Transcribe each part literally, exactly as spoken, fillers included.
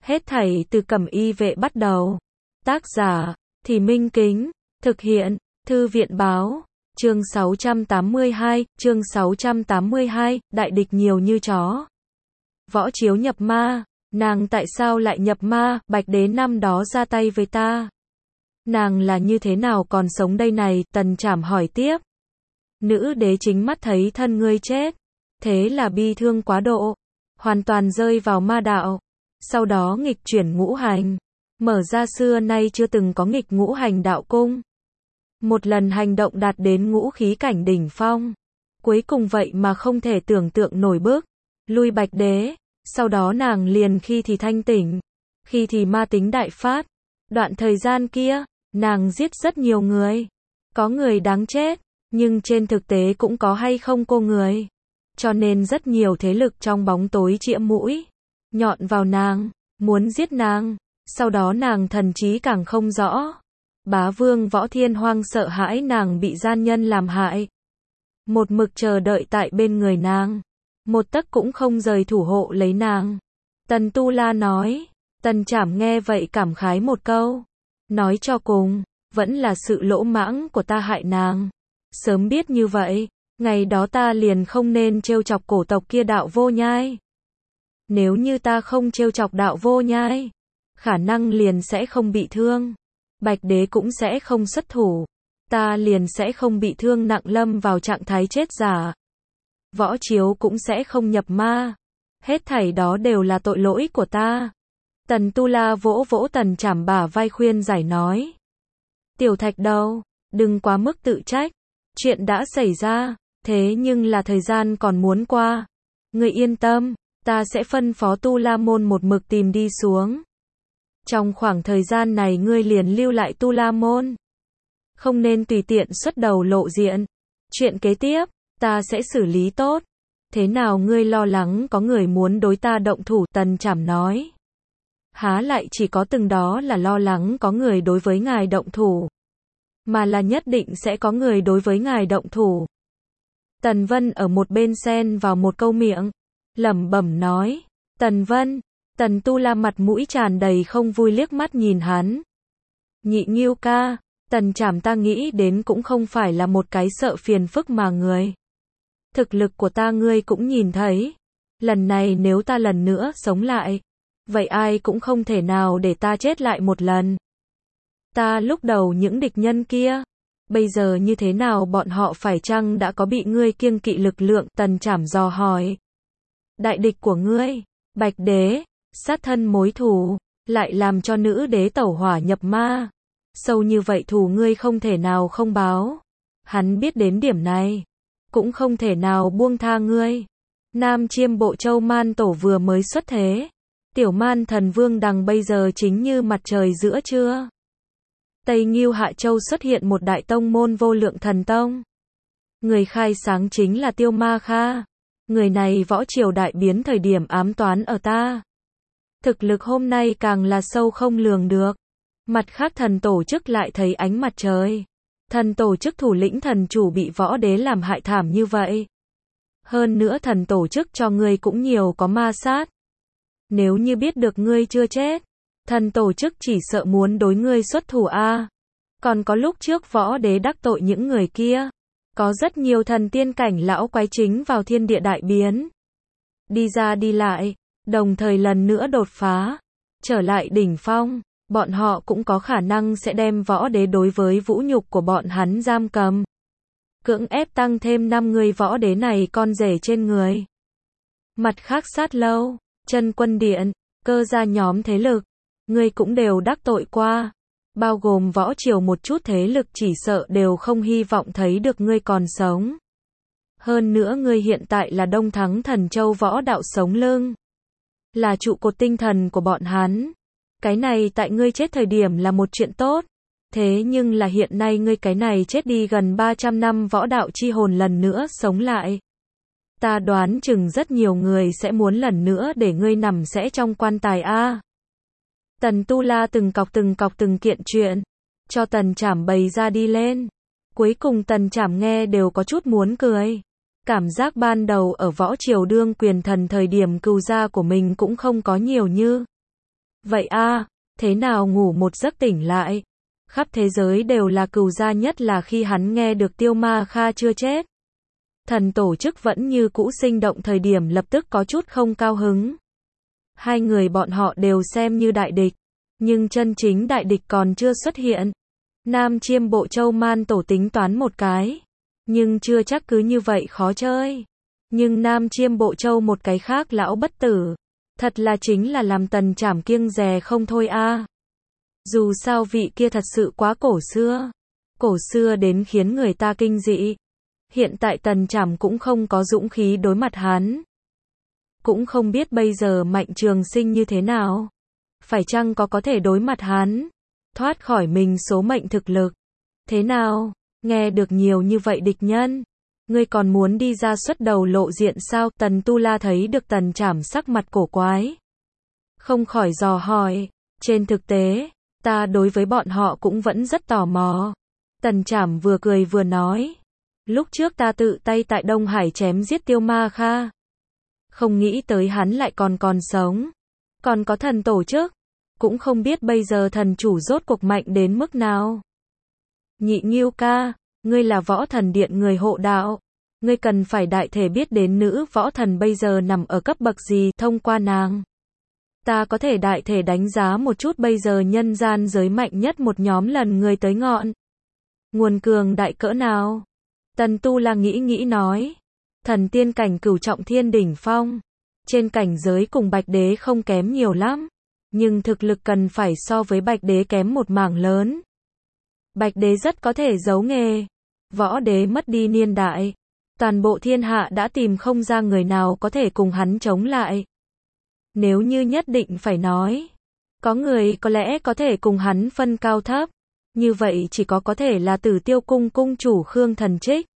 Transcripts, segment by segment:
Hết thảy từ Cẩm Y Vệ bắt đầu. Tác giả, Thì Minh Kính, thực hiện, Thư viện báo, chương sáu trăm tám mươi hai, chương sáu trăm tám mươi hai, đại địch nhiều như chó. Võ Chiếu nhập ma, nàng tại sao lại nhập ma, Bạch Đế năm đó ra tay với ta. Nàng là như thế nào còn sống đây này, Tần Trảm hỏi tiếp. Nữ đế chính mắt thấy thân ngươi chết, thế là bi thương quá độ, hoàn toàn rơi vào ma đạo, sau đó nghịch chuyển ngũ hành, mở ra xưa nay chưa từng có nghịch ngũ hành đạo cung. Một lần hành động đạt đến ngũ khí cảnh đỉnh phong, cuối cùng vậy mà không thể tưởng tượng nổi bước, lui Bạch Đế, sau đó nàng liền khi thì thanh tỉnh, khi thì ma tính đại phát. Đoạn thời gian kia, nàng giết rất nhiều người, có người đáng chết, nhưng trên thực tế cũng có hay không cô người. Cho nên rất nhiều thế lực trong bóng tối chĩa mũi nhọn vào nàng, muốn giết nàng, sau đó nàng thần trí càng không rõ. Bá vương Võ Thiên Hoang sợ hãi nàng bị gian nhân làm hại, một mực chờ đợi tại bên người nàng, một tấc cũng không rời thủ hộ lấy nàng. Tần Tu La nói. Tần Trảm nghe vậy cảm khái một câu, nói cho cùng, vẫn là sự lỗ mãng của ta hại nàng. Sớm biết như vậy, ngày đó ta liền không nên trêu chọc cổ tộc kia Đạo Vô Nhai. Nếu như ta không trêu chọc Đạo Vô Nhai, khả năng liền sẽ không bị thương, Bạch Đế cũng sẽ không xuất thủ, ta liền sẽ không bị thương nặng lâm vào trạng thái chết giả. Võ Chiếu cũng sẽ không nhập ma. Hết thảy đó đều là tội lỗi của ta. Tần Tu La vỗ vỗ Tần Trảm bả vai khuyên giải nói. Tiểu Thạch đâu, đừng quá mức tự trách. Chuyện đã xảy ra, thế nhưng là thời gian còn muốn qua. Ngươi yên tâm, ta sẽ phân phó Tu La Môn một mực tìm đi xuống. Trong khoảng thời gian này ngươi liền lưu lại Tu La Môn, không nên tùy tiện xuất đầu lộ diện. Chuyện kế tiếp, ta sẽ xử lý tốt. Thế nào ngươi lo lắng có người muốn đối ta động thủ, Tần Trảm nói. Há lại chỉ có từng đó là lo lắng có người đối với ngài động thủ, mà là nhất định sẽ có người đối với ngài động thủ. Tần Vân ở một bên xen vào một câu miệng, lẩm bẩm nói. Tần Vân, Tần Tu La mặt mũi tràn đầy không vui liếc mắt nhìn hắn. Nhị Ngưu ca, Tần Trảm ta nghĩ đến cũng không phải là một cái sợ phiền phức mà người. Thực lực của ta ngươi cũng nhìn thấy. Lần này nếu ta lần nữa sống lại, vậy ai cũng không thể nào để ta chết lại một lần. Ta lúc đầu những địch nhân kia, bây giờ như thế nào bọn họ phải chăng đã có bị ngươi kiêng kỵ lực lượng, Tần Trảm dò hỏi. Đại địch của ngươi, Bạch Đế, sát thân mối thù, lại làm cho nữ đế tẩu hỏa nhập ma. Sâu như vậy thù ngươi không thể nào không báo. Hắn biết đến điểm này, cũng không thể nào buông tha ngươi. Nam Chiêm Bộ Châu Man Tổ vừa mới xuất thế. Tiểu Man Thần Vương Đằng bây giờ chính như mặt trời giữa trưa. Tây Ngưu Hạ Châu xuất hiện một đại tông môn Vô Lượng Thần Tông. Người khai sáng chính là Tiêu Ma Kha. Người này võ triều đại biến thời điểm ám toán ở ta. Thực lực hôm nay càng là sâu không lường được. Mặt khác thần tổ chức lại thấy ánh mặt trời. Thần tổ chức thủ lĩnh thần chủ bị võ đế làm hại thảm như vậy. Hơn nữa thần tổ chức cho ngươi cũng nhiều có ma sát. Nếu như biết được ngươi chưa chết, thần tổ chức chỉ sợ muốn đối ngươi xuất thủ a. Còn có lúc trước võ đế đắc tội những người kia, có rất nhiều thần tiên cảnh lão quái chính vào thiên địa đại biến, đi ra đi lại, đồng thời lần nữa đột phá, trở lại đỉnh phong. Bọn họ cũng có khả năng sẽ đem võ đế đối với vũ nhục của bọn hắn giam cầm, cưỡng ép tăng thêm năm người võ đế này con rể trên người. Mặt khác Sát Lâu, Chân Quân Điện, Cơ gia nhóm thế lực, ngươi cũng đều đắc tội qua, bao gồm võ triều một chút thế lực chỉ sợ đều không hy vọng thấy được ngươi còn sống. Hơn nữa ngươi hiện tại là Đông Thắng Thần Châu võ đạo sống lưng, là trụ cột tinh thần của bọn hắn. Cái này tại ngươi chết thời điểm là một chuyện tốt, thế nhưng là hiện nay ngươi cái này chết đi gần ba trăm năm võ đạo chi hồn lần nữa sống lại. Ta đoán chừng rất nhiều người sẽ muốn lần nữa để ngươi nằm sẽ trong quan tài a. Tần Tu La từng cọc từng cọc từng kiện chuyện, cho Tần Trảm bày ra đi lên. Cuối cùng Tần Trảm nghe đều có chút muốn cười. Cảm giác ban đầu ở võ triều đương quyền thần thời điểm cừu gia của mình cũng không có nhiều như Vậy a, thế nào ngủ một giấc tỉnh lại? Khắp thế giới đều là cừu gia, nhất là khi hắn nghe được Tiêu Ma Kha chưa chết. Thần tổ chức vẫn như cũ sinh động, thời điểm lập tức có chút không cao hứng. Hai người bọn họ đều xem như đại địch, nhưng chân chính đại địch còn chưa xuất hiện. Nam Chiêm Bộ Châu Man tổ tính toán một cái, nhưng chưa chắc cứ như vậy khó chơi. Nhưng Nam Chiêm Bộ Châu một cái khác lão bất tử, thật là chính là làm Tần Trảm kiêng dè không thôi a. Dù sao vị kia thật sự quá cổ xưa, cổ xưa đến khiến người ta kinh dị. Hiện tại Tần Trảm cũng không có dũng khí đối mặt hắn. Cũng không biết bây giờ Mạnh Trường Sinh như thế nào. Phải chăng có có thể đối mặt hắn, thoát khỏi mình số mệnh thực lực. Thế nào, nghe được nhiều như vậy địch nhân, ngươi còn muốn đi ra xuất đầu lộ diện sao? Tần Tu La thấy được Tần Trảm sắc mặt cổ quái, không khỏi dò hỏi. Trên thực tế, ta đối với bọn họ cũng vẫn rất tò mò. Tần Trảm vừa cười vừa nói. Lúc trước ta tự tay tại Đông Hải chém giết Tiêu Ma Kha. Không nghĩ tới hắn lại còn còn sống. Còn có thần tổ chức. Cũng không biết bây giờ thần chủ rốt cuộc mạnh đến mức nào. Nhị Ngưu ca, ngươi là Võ Thần Điện người hộ đạo. Ngươi cần phải đại thể biết đến nữ võ thần bây giờ nằm ở cấp bậc gì, thông qua nàng. Ta có thể đại thể đánh giá một chút bây giờ nhân gian giới mạnh nhất một nhóm lần người tới ngọn. Nguồn cường đại cỡ nào? Tần Tu La nghĩ nghĩ nói. Thần tiên cảnh cửu trọng thiên đỉnh phong. Trên cảnh giới cùng Bạch Đế không kém nhiều lắm. Nhưng thực lực cần phải so với Bạch Đế kém một mảng lớn. Bạch Đế rất có thể giấu nghề. Võ Đế mất đi niên đại. Toàn bộ thiên hạ đã tìm không ra người nào có thể cùng hắn chống lại. Nếu như nhất định phải nói, có người có lẽ có thể cùng hắn phân cao thấp. Như vậy chỉ có có thể là Tử Tiêu cung cung chủ Khương Thần Trích.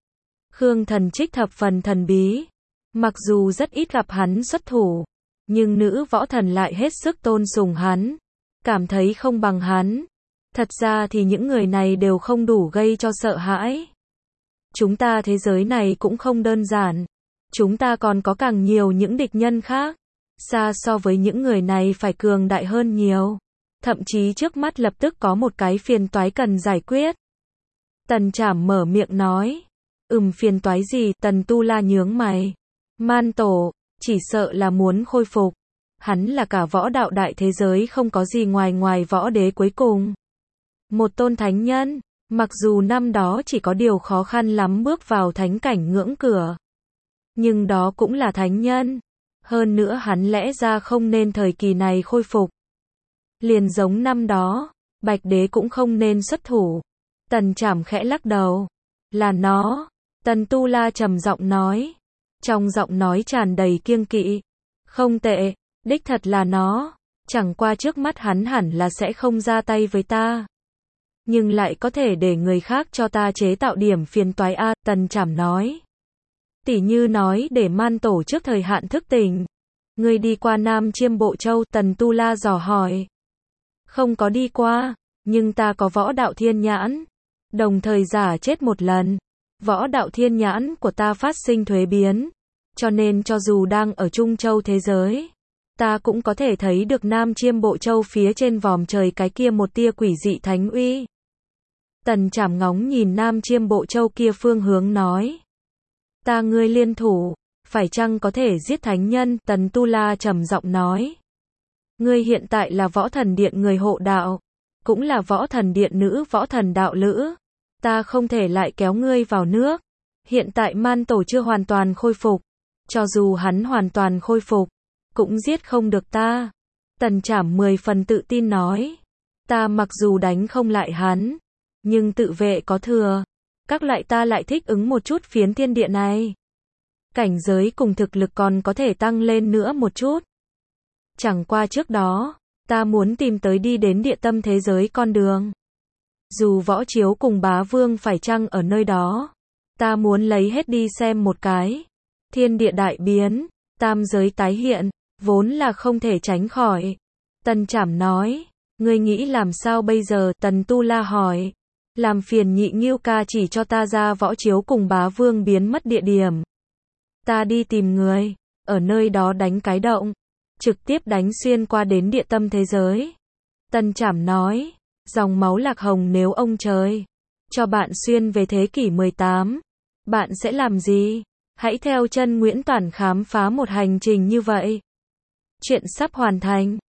Khương Thần Trích thập phần thần bí. Mặc dù rất ít gặp hắn xuất thủ, nhưng nữ võ thần lại hết sức tôn sùng hắn, cảm thấy không bằng hắn. Thật ra thì những người này đều không đủ gây cho sợ hãi. Chúng ta thế giới này cũng không đơn giản. Chúng ta còn có càng nhiều những địch nhân khác. Xa so với những người này phải cường đại hơn nhiều. Thậm chí trước mắt lập tức có một cái phiền toái cần giải quyết. Tần Trảm mở miệng nói. Ừm, phiền toái gì? Tần Tu La nhướng mày. Man tổ, chỉ sợ là muốn khôi phục. Hắn là cả võ đạo đại thế giới không có gì ngoài ngoài Võ Đế cuối cùng. Một tôn thánh nhân, mặc dù năm đó chỉ có điều khó khăn lắm bước vào thánh cảnh ngưỡng cửa. Nhưng đó cũng là thánh nhân. Hơn nữa hắn lẽ ra không nên thời kỳ này khôi phục. Liền giống năm đó, Bạch Đế cũng không nên xuất thủ. Tần Trảm khẽ lắc đầu. Là nó. Tần Tu La trầm giọng nói. Trong giọng nói tràn đầy kiêng kỵ. Không tệ, đích thật là nó. Chẳng qua trước mắt hắn hẳn là sẽ không ra tay với ta. Nhưng lại có thể để người khác cho ta chế tạo điểm phiền toái a. Tần Trảm nói. Tỉ như nói để Man tổ trước thời hạn thức tỉnh. Ngươi đi qua Nam Chiêm Bộ Châu? Tần Tu La dò hỏi. Không có đi qua, nhưng ta có võ đạo thiên nhãn. Đồng thời giả chết một lần. Võ đạo thiên nhãn của ta phát sinh thuế biến. Cho nên cho dù đang ở Trung Châu thế giới, ta cũng có thể thấy được Nam Chiêm Bộ Châu phía trên vòm trời cái kia một tia quỷ dị thánh uy. Tần Trảm ngóng nhìn Nam Chiêm Bộ Châu kia phương hướng nói. Ta ngươi liên thủ, phải chăng có thể giết thánh nhân? Tần Tu La trầm giọng nói. Ngươi hiện tại là Võ Thần Điện người hộ đạo, cũng là Võ Thần Điện nữ võ thần đạo lữ. Ta không thể lại kéo ngươi vào nước. Hiện tại Man tổ chưa hoàn toàn khôi phục. Cho dù hắn hoàn toàn khôi phục, cũng giết không được ta. Tần Trảm mười phần tự tin nói. Ta mặc dù đánh không lại hắn, nhưng tự vệ có thừa. Các loại ta lại thích ứng một chút phiến thiên địa này. Cảnh giới cùng thực lực còn có thể tăng lên nữa một chút. Chẳng qua trước đó, ta muốn tìm tới đi đến địa tâm thế giới con đường. Dù Võ Chiếu cùng Bá Vương phải chăng ở nơi đó, ta muốn lấy hết đi xem một cái. Thiên địa đại biến, tam giới tái hiện, vốn là không thể tránh khỏi. Tần Trảm nói. Ngươi nghĩ làm sao bây giờ? Tần Tu La hỏi. Làm phiền Nhị Ngưu ca chỉ cho ta ra Võ Chiếu cùng Bá Vương biến mất địa điểm. Ta đi tìm người, ở nơi đó đánh cái động. trực tiếp đánh xuyên qua đến địa tâm thế giới. Tân Trảm nói, dòng máu lạc hồng nếu ông trời cho bạn xuyên về thế kỷ mười tám, bạn sẽ làm gì? Hãy theo chân Nguyễn Toản khám phá một hành trình như vậy. Chuyện sắp hoàn thành.